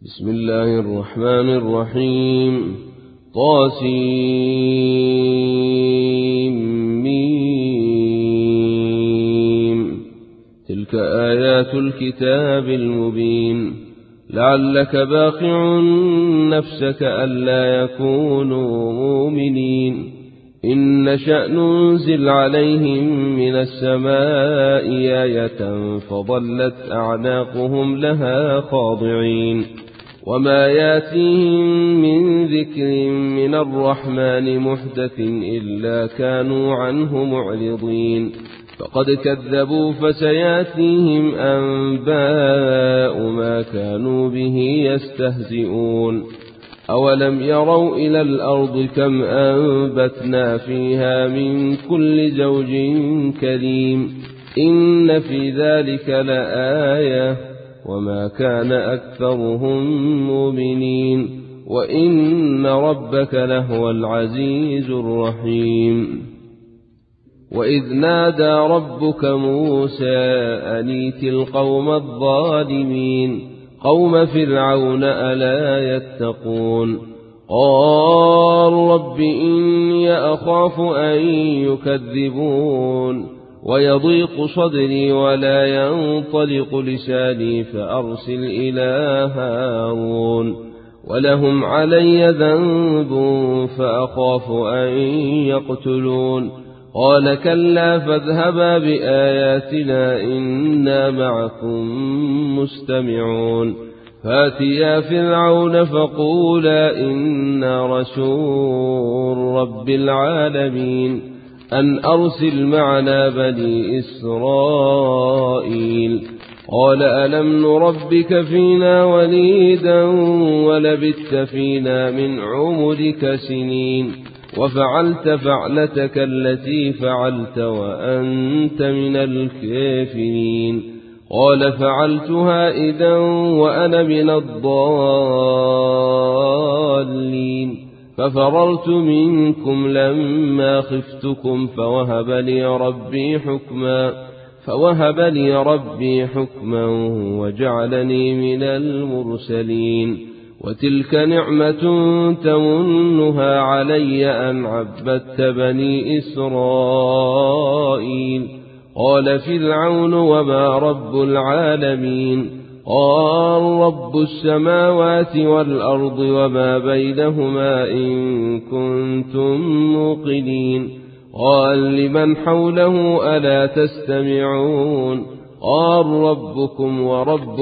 بسم الله الرحمن الرحيم. طاسيم. تلك آيات الكتاب المبين. لعلك باخع نفسك ألا يكونوا مؤمنين. إن نشأ ننزل عليهم من السماء آية فظلت أعناقهم لها خاضعين. وما ياتيهم من ذكر من الرحمن محدث إلا كانوا عنه معرضين. فقد كذبوا فسياتيهم أنباء ما كانوا به يستهزئون. أولم يروا إلى الأرض كم أنبتنا فيها من كل زوج كريم. إن في ذلك لآية وما كان أكثرهم مؤمنين وإن ربك لهو العزيز الرحيم. وإذ نادى ربك موسى أن ائت القوم الظالمين قوم فرعون ألا يتقون. قال رب إني أخاف أن يكذبون ويضيق صدري ولا ينطلق لساني فأرسل إلى هارون ولهم علي ذنب فأخاف أن يقتلون. قال كلا فاذهبا بآياتنا إنا معكم مستمعون. فاتيا فرعون فقولا إنا رسول رب العالمين أن أرسل معنا بني إسرائيل. قال ألم نربك فينا وليدا ولبثت فينا من عمرك سنين وفعلت فعلتك التي فعلت وأنت من الكافرين. قال فعلتها إذا وأنا من الضالين ففررت منكم لما خفتكم فوهب لي ربي حكما وجعلني من المرسلين. وتلك نعمة تمنها علي أن عبدت بني إسرائيل. قال فرعون وما رب العالمين. قال رب السماوات والأرض وما بينهما إن كنتم موقنين. قال لمن حوله ألا تستمعون. قال ربكم ورب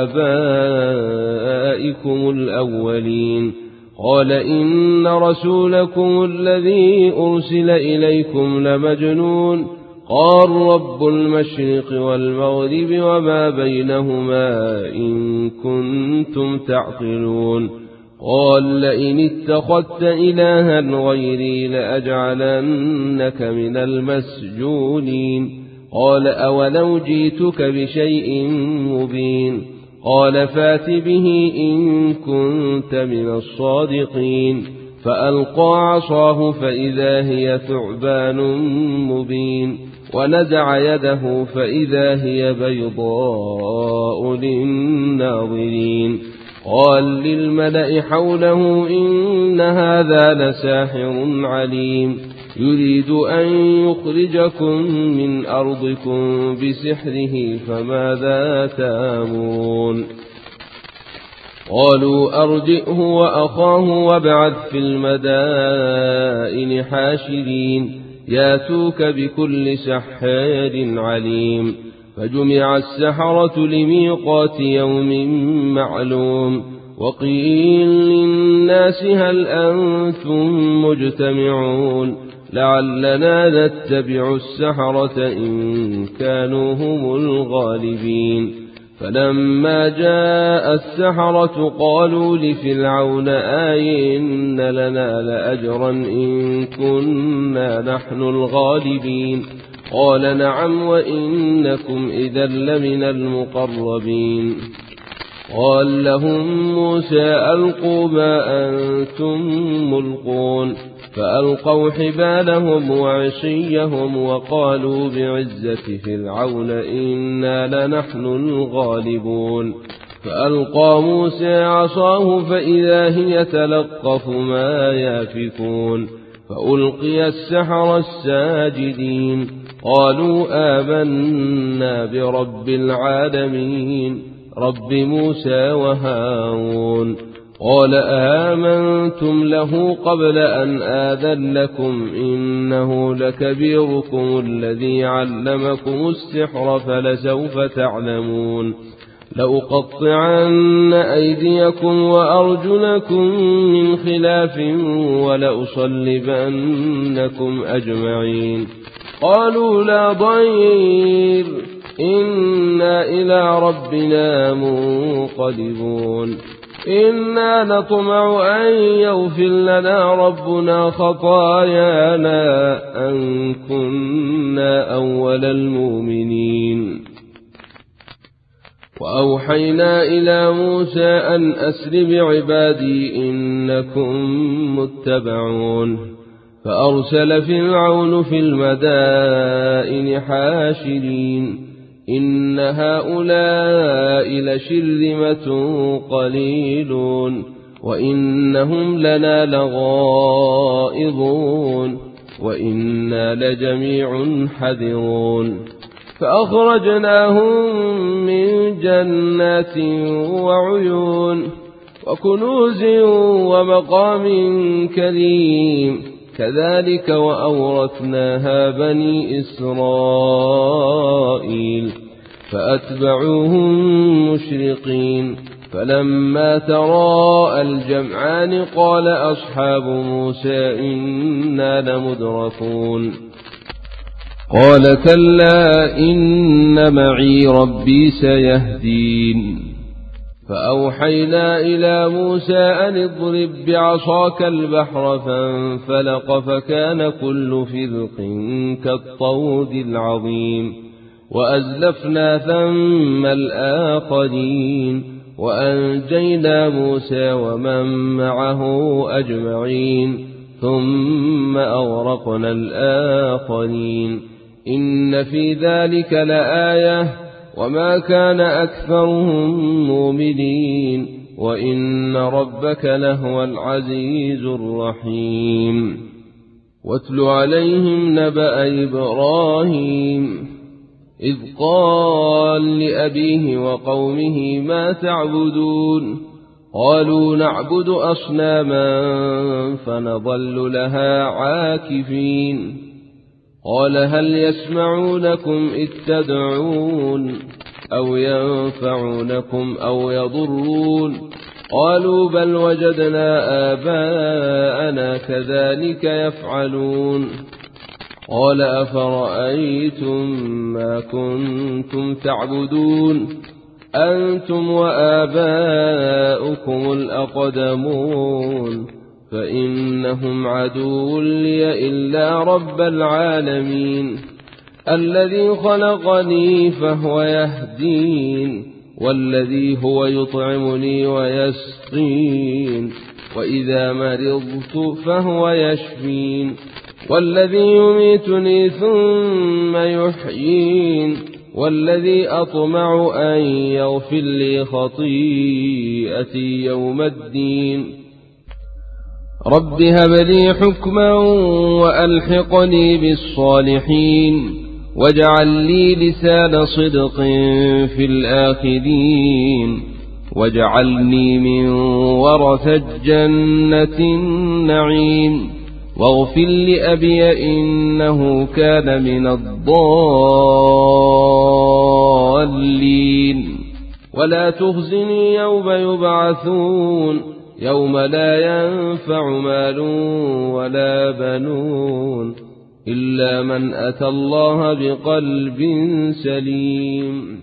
آبائكم الأولين. قال إن رسولكم الذي أرسل إليكم لمجنون. قال رب المشرق والمغرب وما بينهما إن كنتم تعقلون. قال لئن اتخذت إلها غيري لأجعلنك من المسجونين. قال أولو جئتك بشيء مبين. قال فات به إن كنت من الصادقين. فألقى عصاه فإذا هي ثعبان مبين ونزع يده فإذا هي بيضاء للناظرين. قال للملأ حوله إن هذا لساحر عليم يريد أن يخرجكم من أرضكم بسحره فماذا تأمرون. قالوا أرجئه وأخاه وابعث في المدائن حاشرين ياتوك بكل سحار عليم. فجمع السحرة لميقات يوم معلوم. وقيل للناس هل أنتم مجتمعون لعلنا نتبع السحرة إن كانوا هم الغالبين. فلما جاء السحرة قالوا لفرعون آئن لنا لأجرا إن كنا نحن الغالبين. قال نعم وإنكم إذا لمن المقربين. قال لهم موسى ألقوا ما أنتم ملقون. فألقوا حبالهم وعصيهم وقالوا بعزة فرعون إنا لنحن الغالبون. فألقى موسى عصاه فإذا هي تلقف ما يافكون فألقي السحرة الساجدين قالوا آمنا برب العالمين رب موسى وهارون قال آمنتم له قبل أن آذن لكم إنه لكبيركم الذي علمكم السحر فلسوف تعلمون لأقطعن أيديكم وأرجلكم من خلاف ولأصلبنكم أجمعين قالوا لا ضير إنا إلى ربنا منقلبون إنا نطمع أن يغفر لنا ربنا خطايانا أن كنا أول المؤمنين وأوحينا إلى موسى أن أسر بعبادي إنكم متبعون فأرسل فرعون في المدائن حاشرين إن هؤلاء لشرذمة قليلون وإنهم لنا لغائظون وإنا لجميع حذرون فأخرجناهم من جنات وعيون وكنوز ومقام كريم كذلك وأورثناها بني إسرائيل فأتبعوهم مشرقين فلما تراءى الجمعان قال أصحاب موسى إنا لمدركون قال كلا إن معي ربي سيهدين فأوحينا إلى موسى أن اضرب بعصاك البحر فانفلق فكان كل فرق كالطود العظيم وأزلفنا ثم الآخرين وأنجينا موسى ومن معه أجمعين ثم أغرقنا الآخرين إن في ذلك لآية وما كان أكثرهم مؤمنين وإن ربك لهو العزيز الرحيم واتل عليهم نبأ إبراهيم إذ قال لأبيه وقومه ما تعبدون قالوا نعبد أصناما فنظل لها عاكفين قال هل يسمعونكم إذ تدعون أو ينفعونكم أو يضرون قالوا بل وجدنا آباءنا كذلك يفعلون قال أفرأيتم ما كنتم تعبدون أنتم وآباؤكم الأقدمون فإنهم عدو لي إلا رب العالمين الذي خلقني فهو يهدين والذي هو يطعمني ويسقين وإذا مرضت فهو يشفين والذي يميتني ثم يحيين والذي أطمع أن يغفر لي خطيئتي يوم الدين رب هب لي حكما وألحقني بالصالحين واجعل لي لسان صدق في الآخرين واجعلني من ورثة جنة النعيم واغفر لأبي إنه كان من الضالين ولا تخزني يوم يبعثون يوم لا ينفع مال ولا بنون إلا من أتى الله بقلب سليم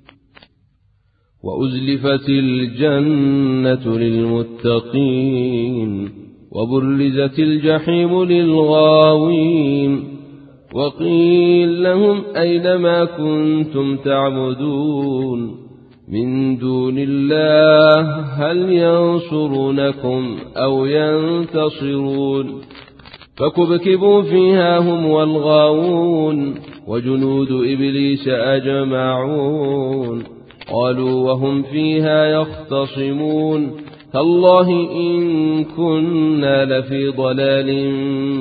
وأزلفت الجنة للمتقين وبرزت الجحيم للغاوين وقيل لهم أين ما كنتم تعبدون من دون الله هل ينصرونكم أو ينتصرون فكبكبوا فيها هم والغاوون وجنود إبليس أجمعون قالوا وهم فيها يختصمون تالله إن كنا لفي ضلال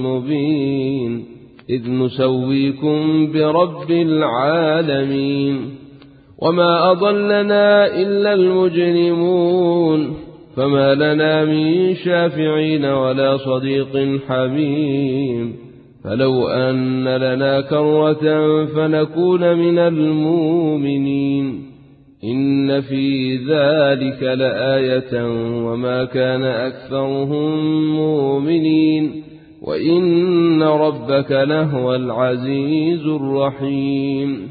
مبين إذ نسويكم برب العالمين وما أضلنا إلا المجرمون فما لنا من شافعين ولا صديق حميم فلو أن لنا كرة فنكون من المؤمنين إن في ذلك لآية وما كان أكثرهم مؤمنين وإن ربك لهو العزيز الرحيم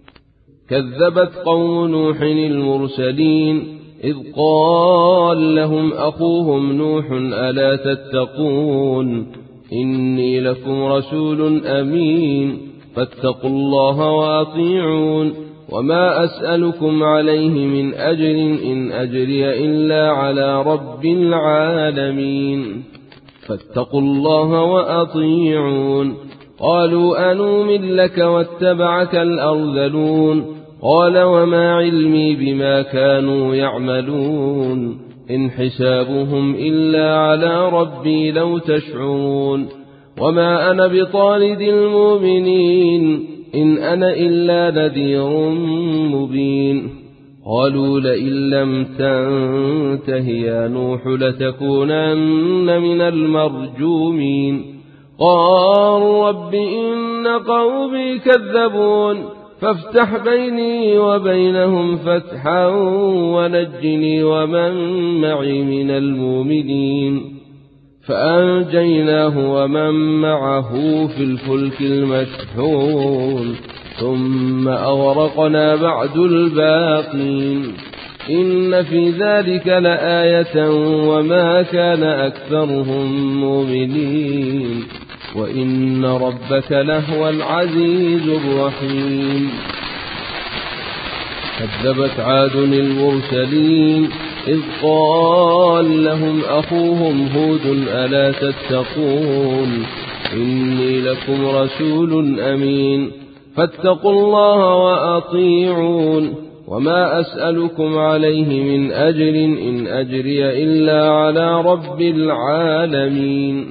كذبت قوم نوح المرسلين إذ قال لهم أخوهم نوح ألا تتقون إني لكم رسول أمين فاتقوا الله وأطيعون وما أسألكم عليه من أجر إن أجري إلا على رب العالمين فاتقوا الله وأطيعون قالوا أنؤمن لك واتبعك الأرذلون قال وما علمي بما كانوا يعملون إن حسابهم إلا على ربي لو تشعرون وما أنا بطارد المؤمنين إن أنا إلا نذير مبين قالوا لئن لم تنته يا نوح لتكونن من المرجومين قال رب إن قومي كذبون فافتح بيني وبينهم فتحا ونجني ومن معي من المؤمنين فأنجيناه ومن معه في الفلك المشحون ثم أغرقنا بعد الباقين إن في ذلك لآية وما كان أكثرهم مؤمنين وإن ربك لهو العزيز الرحيم كذبت عاد المرسلين إذ قال لهم أخوهم هود ألا تتقون إني لكم رسول أمين فاتقوا الله وأطيعون وما أسألكم عليه من أجر إن أجري إلا على رب العالمين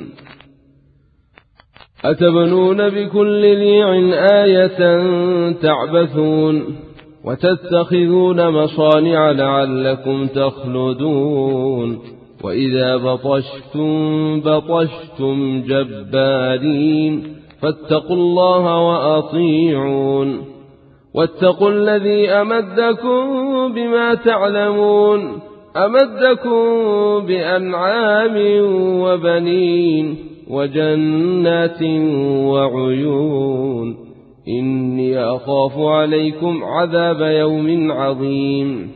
أتبنون بكل ريع آية تعبثون وتتخذون مصانع لعلكم تخلدون وإذا بطشتم جبارين فاتقوا الله وأطيعون واتقوا الذي أمدكم بما تعلمون أمدكم بأنعام وبنين وجنات وعيون إني أخاف عليكم عذاب يوم عظيم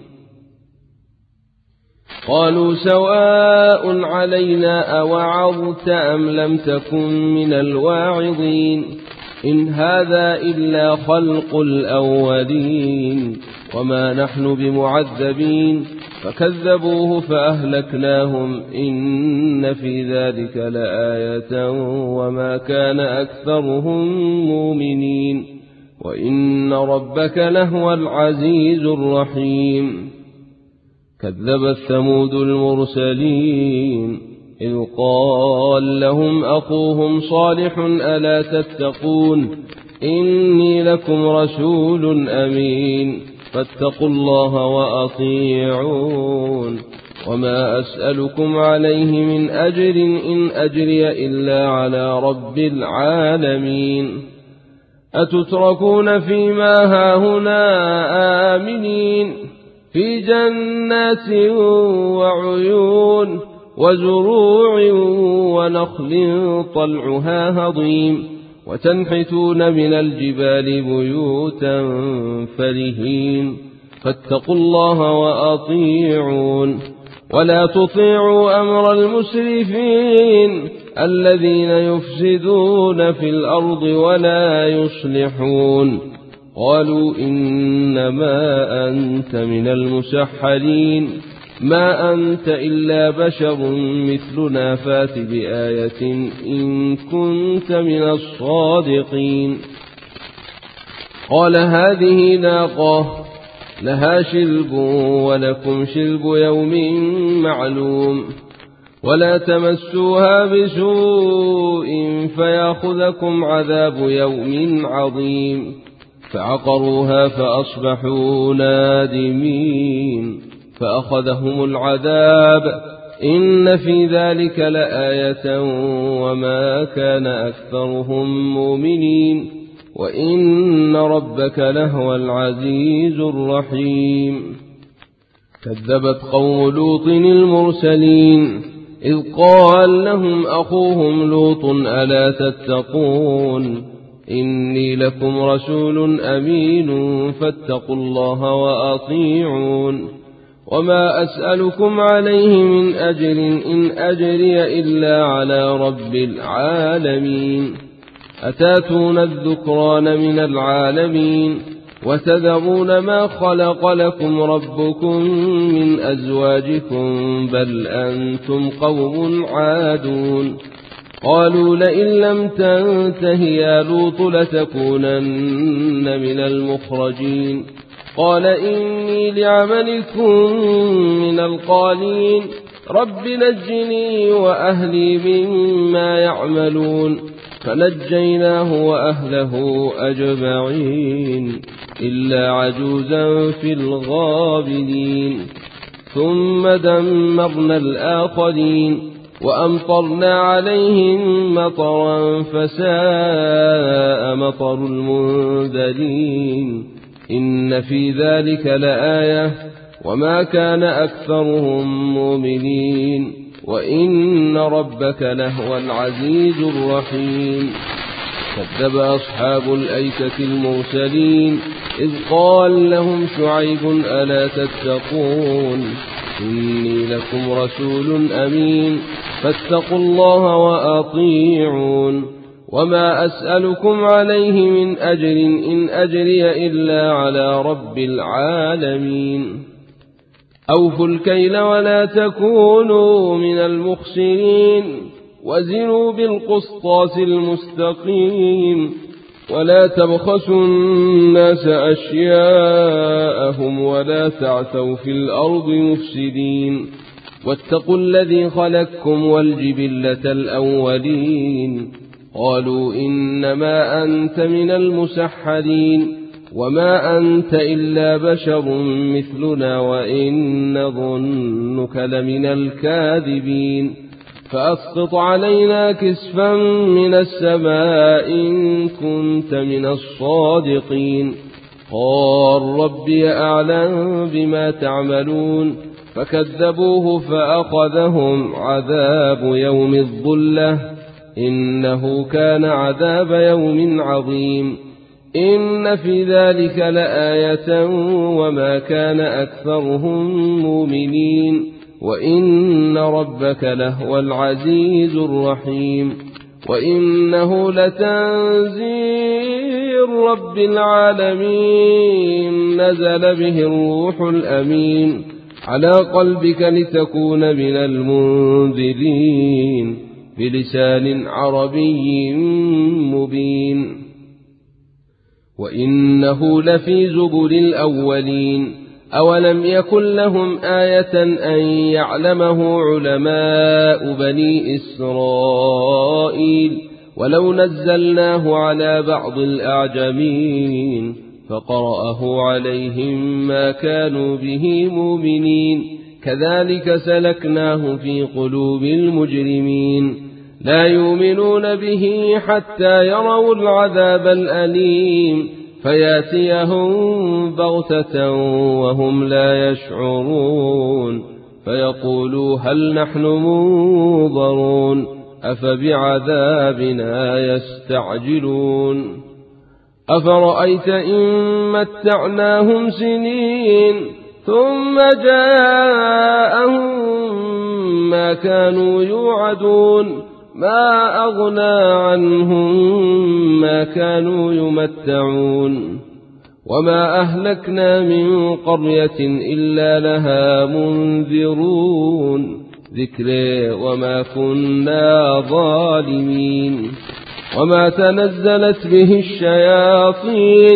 قالوا سواء علينا أوعظت أم لم تكن من الواعظين إن هذا إلا خلق الأولين وما نحن بمعذبين فكذبوه فأهلكناهم إن في ذلك لآية وما كان أكثرهم مؤمنين وإن ربك لهو العزيز الرحيم كذبت ثمود المرسلين إذ قال لهم أخوهم صالح ألا تتقون إني لكم رسول أمين فاتقوا الله وأطيعون وما أسألكم عليه من أجر إن أجري إلا على رب العالمين أتتركون فيما هاهنا آمنين في جنات وعيون وزروع ونخل طلعها هضيم وتنحتون من الجبال بيوتا فرهين فاتقوا الله وأطيعون ولا تطيعوا أمر المسرفين الذين يفسدون في الأرض ولا يصلحون قالوا إنما أنت من المسحرين ما أنت إلا بشر مثلنا فات بآية إن كنت من الصادقين قال هذه ناقة لها شرب ولكم شرب يوم معلوم ولا تمسوها بسوء فيأخذكم عذاب يوم عظيم فعقروها فأصبحوا نادمين فأخذهم العذاب إن في ذلك لآية وما كان أكثرهم مؤمنين وإن ربك لهو العزيز الرحيم كذبت قوم لوط المرسلين إذ قال لهم أخوهم لوط ألا تتقون إني لكم رسول أمين فاتقوا الله وأطيعون وما أسألكم عليه من أجر إن أجري إلا على رب العالمين أتاتون الذكران من العالمين وتذرون ما خلق لكم ربكم من أزواجكم بل أنتم قوم عادون قالوا لئن لم تنته يا لوط لتكونن من المخرجين قال إني لعملكم من القالين رب نجني وأهلي مما يعملون فنجيناه وأهله أجمعين إلا عجوزا في الغابرين ثم دمرنا الآخرين وأمطرنا عليهم مطرا فساء مطر المنذرين إن في ذلك لآية وما كان أكثرهم مؤمنين وإن ربك لهو العزيز الرحيم كذب أصحاب الأيكة المرسلين إذ قال لهم شعيب ألا تتقون إني لكم رسول أمين فاتقوا الله وأطيعون وما أسألكم عليه من أجر إن أجري إلا على رب العالمين أوفوا الكيل ولا تكونوا من المخسرين وزنوا بالقسطاس المستقيم ولا تبخسوا الناس أشياءهم ولا تعثوا في الأرض مفسدين واتقوا الذي خلقكم والجبلة الأولين قالوا إنما أنت من المسحرين وما أنت إلا بشر مثلنا وإن نظنك لمن الكاذبين فأسقط علينا كسفا من السماء إن كنت من الصادقين قال ربي أعلم بما تعملون فكذبوه فأخذهم عذاب يوم الظلة إنه كان عذاب يوم عظيم إن في ذلك لآية وما كان أكثرهم مؤمنين وإن ربك لهو العزيز الرحيم وإنه لتنزيل رب العالمين نزل به الروح الأمين على قلبك لتكون من المنذرين بلسان عربي مبين وإنه لفي زبر الأولين أولم يكن لهم آية أن يعلمه علماء بني إسرائيل ولو نزلناه على بعض الأعجمين فقرأه عليهم ما كانوا به مؤمنين كذلك سلكناه في قلوب المجرمين لا يؤمنون به حتى يروا العذاب الأليم فياتيهم بغتة وهم لا يشعرون فيقولوا هل نحن منظرون أفبعذابنا يستعجلون أفرأيت إن متعناهم سنين ثم جاءهم ما كانوا يوعدون ما أغنى عنهم ما كانوا يمتعون وما أهلكنا من قرية إلا لها منذرون ذكر وما كنا ظالمين وما تنزلت به الشياطين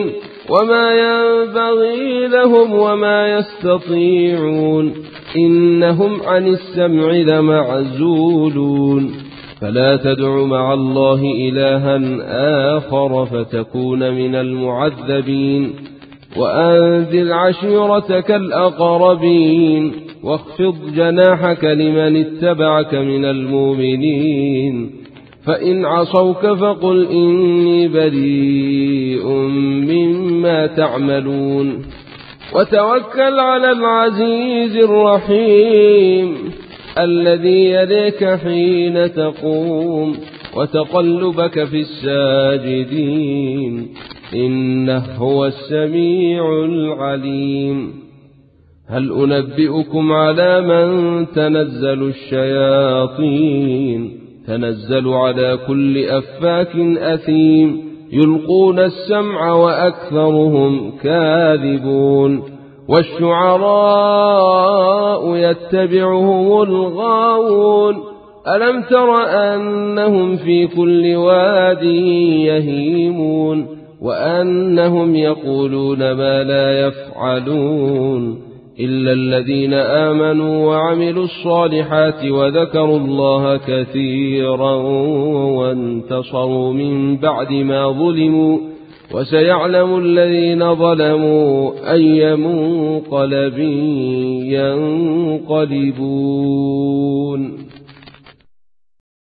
وما ينبغي لهم وما يستطيعون إنهم عن السمع لمعزولون فلا تدع مع الله إلها آخر فتكون من المعذبين وأنذر عشيرتك الأقربين واخفض جناحك لمن اتبعك من المؤمنين فإن عصوك فقل إني بريء مما تعملون وتوكل على العزيز الرحيم الذي يليك حين تقوم وتقلبك في الساجدين إنه هو السميع العليم هل أنبئكم على من تنزل الشياطين تنزل على كل أفاك أثيم يلقون السمع وأكثرهم كاذبون والشعراء يتبعهم الغاوون ألم تر أنهم في كل واد يهيمون وأنهم يقولون ما لا يفعلون إلا الذين آمنوا وعملوا الصالحات وذكروا الله كثيرا وانتصروا من بعد ما ظلموا وسيعلم الذين ظلموا أي منقلب ينقلبون.